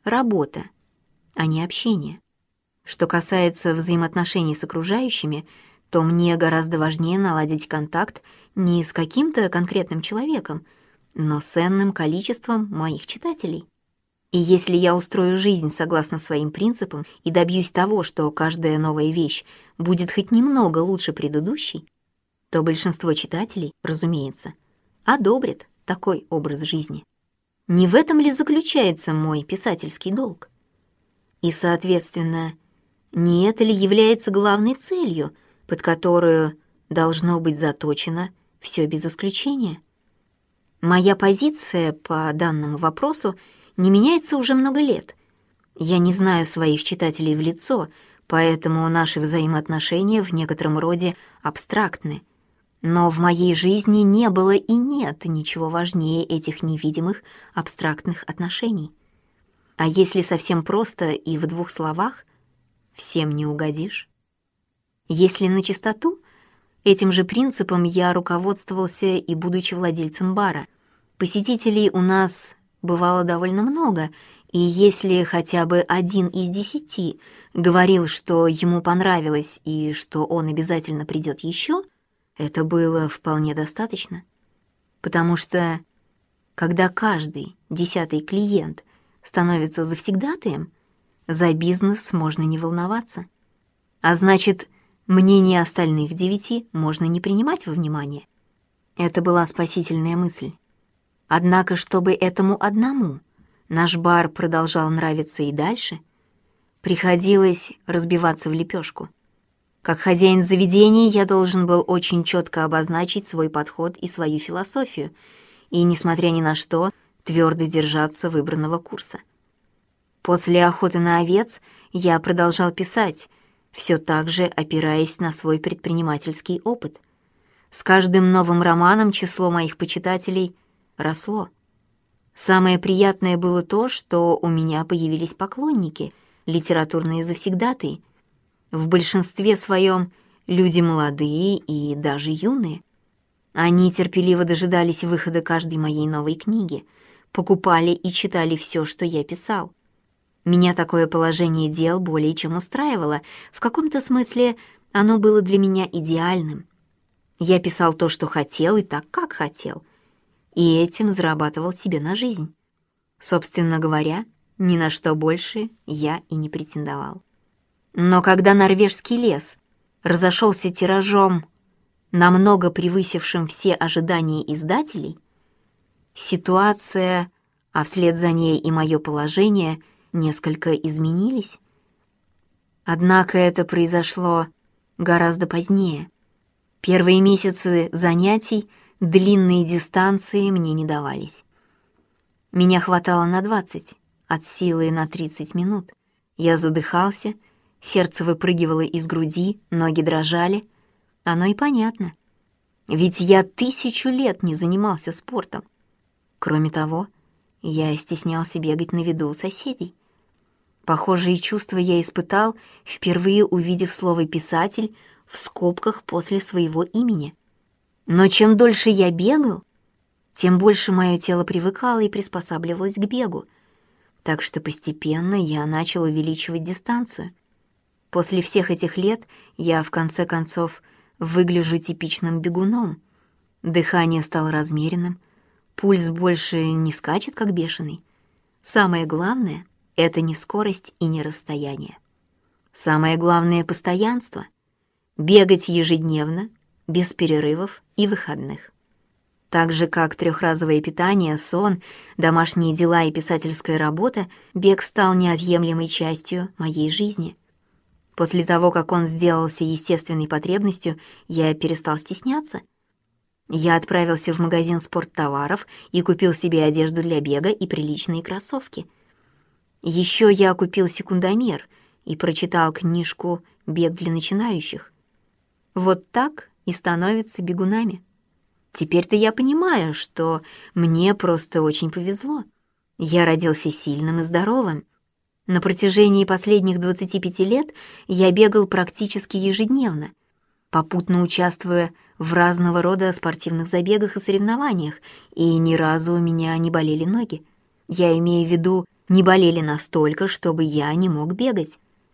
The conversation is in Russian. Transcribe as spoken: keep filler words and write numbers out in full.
работа, а не общение. Что касается взаимоотношений с окружающими, то мне гораздо важнее наладить контакт не с каким-то конкретным человеком, но с ценным количеством моих читателей. И если я устрою жизнь согласно своим принципам и добьюсь того, что каждая новая вещь будет хоть немного лучше предыдущей, то большинство читателей, разумеется, одобрит такой образ жизни. Не в этом ли заключается мой писательский долг? И, соответственно, не это ли является главной целью, под которую должно быть заточено все без исключения? Моя позиция по данному вопросу не меняется уже много лет. Я не знаю своих читателей в лицо, поэтому наши взаимоотношения в некотором роде абстрактны. Но в моей жизни не было и нет ничего важнее этих невидимых абстрактных отношений. А если совсем просто и в двух словах, всем не угодишь. Если на чистоту, этим же принципом я руководствовался и будучи владельцем бара. Посетителей у нас бывало довольно много, и если хотя бы один из десяти говорил, что ему понравилось и что он обязательно придет еще, это было вполне достаточно. Потому что, когда каждый десятый клиент становится завсегдатаем, за бизнес можно не волноваться. А значит, мнение остальных девяти можно не принимать во внимание. Это была спасительная мысль. Однако, чтобы этому одному наш бар продолжал нравиться и дальше, приходилось разбиваться в лепешку. Как хозяин заведения я должен был очень четко обозначить свой подход и свою философию, и, несмотря ни на что, твердо держаться выбранного курса. После охоты на овец я продолжал писать, все так же опираясь на свой предпринимательский опыт. С каждым новым романом число моих почитателей росло. Самое приятное было то, что у меня появились поклонники, литературные завсегдатаи. В большинстве своем люди молодые и даже юные. Они терпеливо дожидались выхода каждой моей новой книги, покупали и читали все, что я писал. Меня такое положение дел более чем устраивало. В каком-то смысле оно было для меня идеальным. Я писал то, что хотел, и так, как хотел. И этим зарабатывал себе на жизнь. Собственно говоря, ни на что больше я и не претендовал. Но когда «Норвежский лес» разошелся тиражом, намного превысившим все ожидания издателей, ситуация, а вслед за ней и мое положение, несколько изменились. Однако это произошло гораздо позднее. Первые месяцы занятий длинные дистанции мне не давались. Меня хватало на двадцать, от силы на тридцать минут. Я задыхался, сердце выпрыгивало из груди, ноги дрожали. Оно и понятно. Ведь я тысячу лет не занимался спортом. Кроме того, я стеснялся бегать на виду у соседей. Похожие чувства я испытал, впервые увидев слово «писатель» в скобках после своего имени. Но чем дольше я бегал, тем больше мое тело привыкало и приспосабливалось к бегу. Так что постепенно я начал увеличивать дистанцию. После всех этих лет я, в конце концов, выгляжу типичным бегуном. Дыхание стало размеренным, пульс больше не скачет, как бешеный. Самое главное — это не скорость и не расстояние. Самое главное — постоянство. Бегать ежедневно, без перерывов и выходных. Так же, как трехразовое питание, сон, домашние дела и писательская работа, бег стал неотъемлемой частью моей жизни. После того, как он сделался естественной потребностью, я перестал стесняться. Я отправился в магазин спорттоваров и купил себе одежду для бега и приличные кроссовки. Еще я купил секундомер и прочитал книжку «Бег для начинающих». Вот так и становятся бегунами. Теперь-то я понимаю, что мне просто очень повезло. Я родился сильным и здоровым. На протяжении последних двадцати пяти лет я бегал практически ежедневно, попутно участвуя в разного рода спортивных забегах и соревнованиях, и ни разу у меня не болели ноги. Я имею в виду не болели настолько, чтобы я не мог бегать.